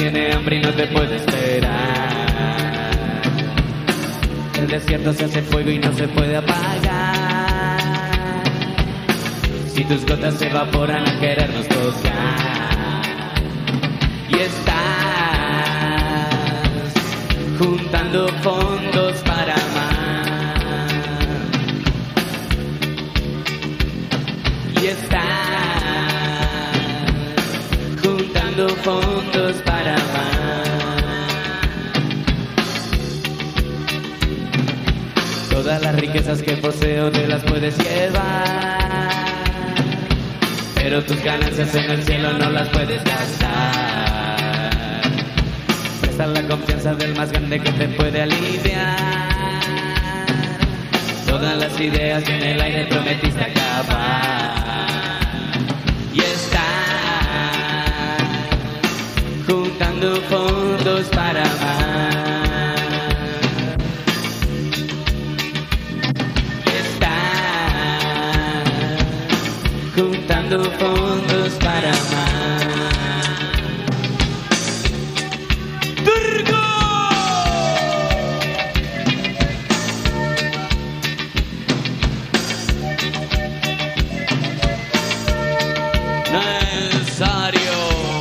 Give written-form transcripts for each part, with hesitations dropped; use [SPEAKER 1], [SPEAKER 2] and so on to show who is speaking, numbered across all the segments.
[SPEAKER 1] tiene hambre y no te puede esperar. El desierto se hace fuego y no se puede apagar. Si tus gotas se evaporan al querernos tocar. Y estás juntando fondos para amar. Y estás juntando fondos para amar. Todas las riquezas que poseo te las puedes llevar, pero tus ganancias en el cielo no las puedes gastar. Presta la confianza del más grande que te puede aliviar. Todas las ideas que en el aire prometiste acabar. Y estás juntando fondos para amar. Y estás juntando fondos para amar. ¡Turco! Necesario.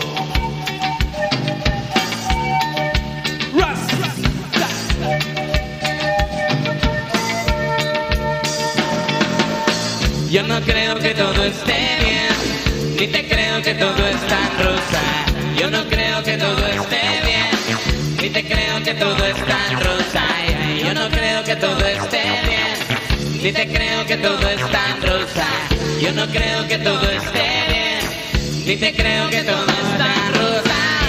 [SPEAKER 1] Yo no creo que todo esté bien, ni te creo que todo es tan rosa. Yo no creo que todo esté bien, ni te creo que todo es tan rosa. Yo no creo que todo esté bien, ni te creo que todo es tan rosa. Yo no creo que todo esté bien, ni te creo que todo es tan rosa.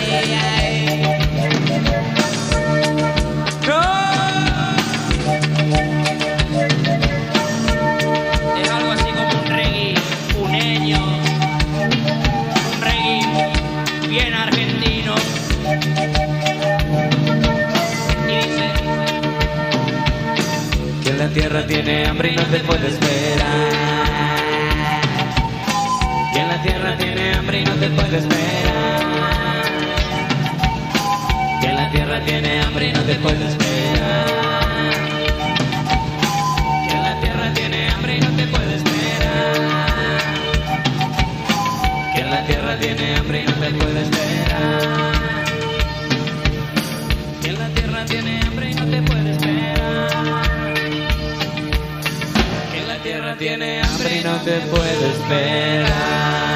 [SPEAKER 2] Bien argentino. Y dice
[SPEAKER 1] que la tierra tiene hambre y no te puede esperar. Que la tierra tiene hambre y no te puede esperar. Que la tierra tiene hambre y no te puede esperar. Que la tierra tiene hambre y no te puede esperar. Que la tierra tiene hambre y no te puede esperar. Que la tierra tiene hambre y no te puede esperar. Que la tierra tiene hambre y no te puede esperar.